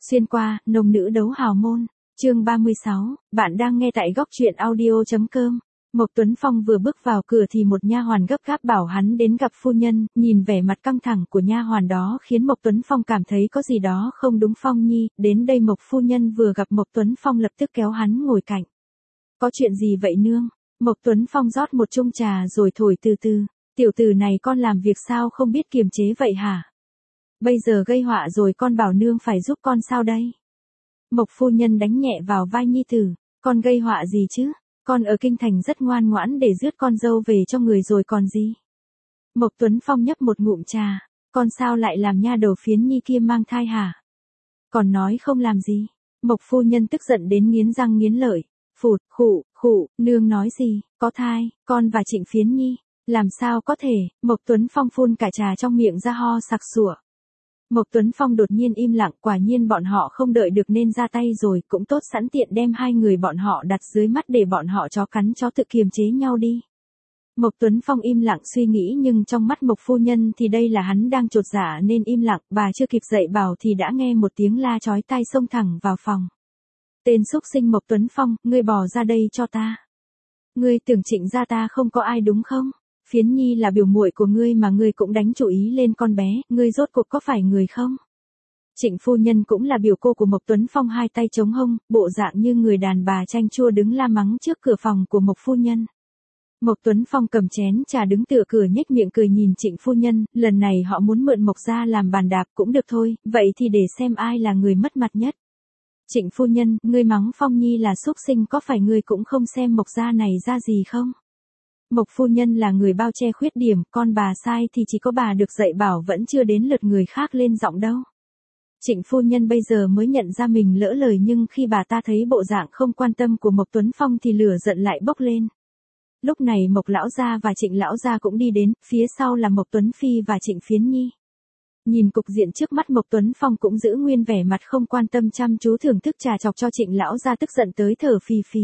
Xuyên qua, nông nữ đấu hào môn. Chương 36, bạn đang nghe tại góc truyện audio.com. Mộc Tuấn Phong vừa bước vào cửa thì một nha hoàn gấp gáp bảo hắn đến gặp phu nhân, nhìn vẻ mặt căng thẳng của nha hoàn đó khiến Mộc Tuấn Phong cảm thấy có gì đó không đúng. Phong nhi, đến đây. Mộc phu nhân vừa gặp Mộc Tuấn Phong lập tức kéo hắn ngồi cạnh. Có chuyện gì vậy nương? Mộc Tuấn Phong rót một chung trà rồi thổi từ từ. Tiểu tử này con làm việc sao không biết kiềm chế vậy hả? Bây giờ gây họa rồi con bảo nương phải giúp con sao đây? Mộc phu nhân đánh nhẹ vào vai nhi tử. Con gây họa gì chứ? Con ở kinh thành rất ngoan ngoãn để rước con dâu về cho người rồi còn gì? Mộc Tuấn Phong nhấp một ngụm trà. Con sao lại làm nha đầu phiến nhi kia mang thai hả? Còn nói không làm gì. Mộc phu nhân tức giận đến nghiến răng nghiến lợi. Phụt, khụ, nương nói gì? Có thai, con và Trịnh Phiến nhi. Làm sao có thể? Mộc Tuấn Phong phun cả trà trong miệng ra ho sặc sụa. Mộc Tuấn Phong đột nhiên im lặng, quả nhiên bọn họ không đợi được nên ra tay rồi, cũng tốt sẵn tiện đem hai người bọn họ đặt dưới mắt để bọn họ chó cắn chó tự kiềm chế nhau đi. Mộc Tuấn Phong im lặng suy nghĩ nhưng trong mắt Mộc phu nhân thì đây là hắn đang chột dạ nên im lặng, bà chưa kịp dạy bảo thì đã nghe một tiếng la chói tai xông thẳng vào phòng. Tên xúc sinh Mộc Tuấn Phong, ngươi bỏ ra đây cho ta. Ngươi tưởng Trịnh gia ta không có ai đúng không? Phiến nhi là biểu muội của ngươi mà ngươi cũng đánh chủ ý lên con bé, ngươi rốt cuộc có phải người không? Trịnh phu nhân cũng là biểu cô của Mộc Tuấn Phong, hai tay chống hông, bộ dạng như người đàn bà chanh chua đứng la mắng trước cửa phòng của Mộc phu nhân. Mộc Tuấn Phong cầm chén trà đứng tựa cửa nhếch miệng cười nhìn Trịnh phu nhân, lần này họ muốn mượn Mộc gia làm bàn đạp cũng được thôi, vậy thì để xem ai là người mất mặt nhất. Trịnh phu nhân, ngươi mắng Phong nhi là xúc sinh có phải ngươi cũng không xem Mộc gia này ra gì không? Mộc phu nhân là người bao che khuyết điểm, con bà sai thì chỉ có bà được dạy bảo, vẫn chưa đến lượt người khác lên giọng đâu. Trịnh phu nhân bây giờ mới nhận ra mình lỡ lời nhưng khi bà ta thấy bộ dạng không quan tâm của Mộc Tuấn Phong thì lửa giận lại bốc lên. Lúc này Mộc lão gia và Trịnh lão gia cũng đi đến, phía sau là Mộc Tuấn Phi và Trịnh Phiến nhi. Nhìn cục diện trước mắt Mộc Tuấn Phong cũng giữ nguyên vẻ mặt không quan tâm, chăm chú thưởng thức trà chọc cho Trịnh lão gia tức giận tới thở phì phì.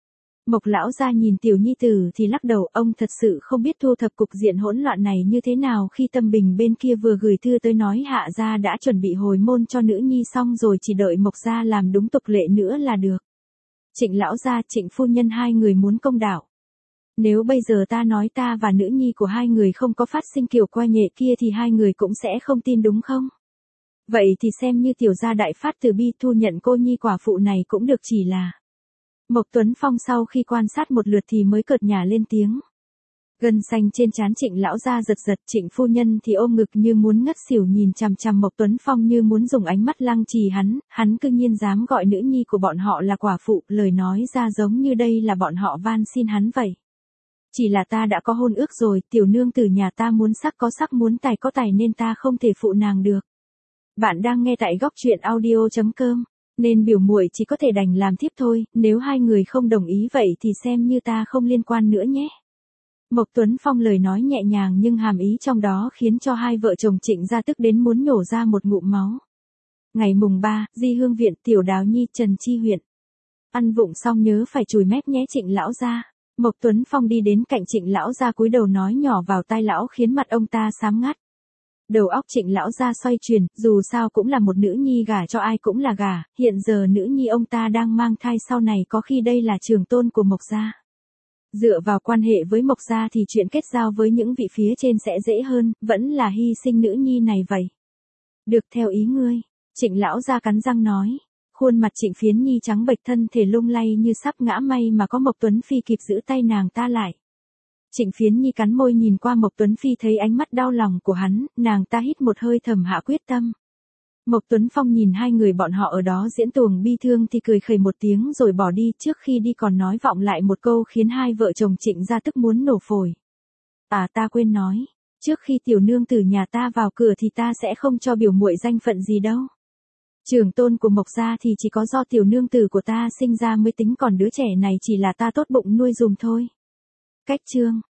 Mộc lão gia nhìn tiểu nhi tử thì lắc đầu, ông thật sự không biết thu thập cục diện hỗn loạn này như thế nào khi Tâm Bình bên kia vừa gửi thư tới nói Hạ gia đã chuẩn bị hồi môn cho nữ nhi xong rồi, chỉ đợi Mộc gia làm đúng tục lệ nữa là được. Trịnh lão gia, Trịnh phu nhân hai người muốn công đạo. Nếu bây giờ ta nói ta và nữ nhi của hai người không có phát sinh kiểu qua nhệ kia thì hai người cũng sẽ không tin đúng không? Vậy thì xem như tiểu gia đại phát từ bi thu nhận cô nhi quả phụ này cũng được. Chỉ là Mộc Tuấn Phong sau khi quan sát một lượt thì mới cợt nhả lên tiếng. Gân xanh trên trán Trịnh lão gia giật giật, Trịnh phu nhân thì ôm ngực như muốn ngất xỉu nhìn chằm chằm Mộc Tuấn Phong như muốn dùng ánh mắt lăng trì hắn cư nhiên dám gọi nữ nhi của bọn họ là quả phụ, lời nói ra giống như đây là bọn họ van xin hắn vậy. Chỉ là ta đã có hôn ước rồi, tiểu nương tử nhà ta muốn sắc có sắc muốn tài có tài nên ta không thể phụ nàng được. Bạn đang nghe tại góc truyện audio.com. Nên biểu muội chỉ có thể đành làm thiếp thôi, nếu hai người không đồng ý vậy thì xem như ta không liên quan nữa nhé. Mộc Tuấn Phong lời nói nhẹ nhàng nhưng hàm ý trong đó khiến cho hai vợ chồng Trịnh gia tức đến muốn nhổ ra một ngụm máu. Ngày mùng 3, Di Hương viện, Tiểu Đào Nhi, Trần Chi huyện. Ăn vụng xong nhớ phải chùi mép nhé Trịnh lão gia. Mộc Tuấn Phong đi đến cạnh Trịnh lão gia cúi đầu nói nhỏ vào tai lão khiến mặt ông ta xám ngắt. Đầu óc Trịnh lão gia xoay chuyển, dù sao cũng là một nữ nhi, gả cho ai cũng là gả, hiện giờ nữ nhi ông ta đang mang thai, sau này có khi đây là trường tôn của Mộc gia. Dựa vào quan hệ với Mộc gia thì chuyện kết giao với những vị phía trên sẽ dễ hơn, vẫn là hy sinh nữ nhi này vậy. Được, theo ý ngươi. Trịnh lão gia cắn răng nói. Khuôn mặt Trịnh Phiến nhi trắng bệch, thân thể lung lay như sắp ngã, may mà có Mộc Tuấn Phi kịp giữ tay nàng ta lại. Trịnh Phiến nhi cắn môi nhìn qua Mộc Tuấn Phi, thấy ánh mắt đau lòng của hắn, nàng ta hít một hơi thầm hạ quyết tâm. Mộc Tuấn Phong nhìn hai người bọn họ ở đó diễn tuồng bi thương thì cười khẩy một tiếng rồi bỏ đi, trước khi đi còn nói vọng lại một câu khiến hai vợ chồng Trịnh gia tức muốn nổ phổi. À, ta quên nói, trước khi tiểu nương tử nhà ta vào cửa thì ta sẽ không cho biểu muội danh phận gì đâu. Trường tôn của Mộc gia thì chỉ có do tiểu nương tử của ta sinh ra mới tính, còn đứa trẻ này chỉ là ta tốt bụng nuôi dùm thôi. Cách chương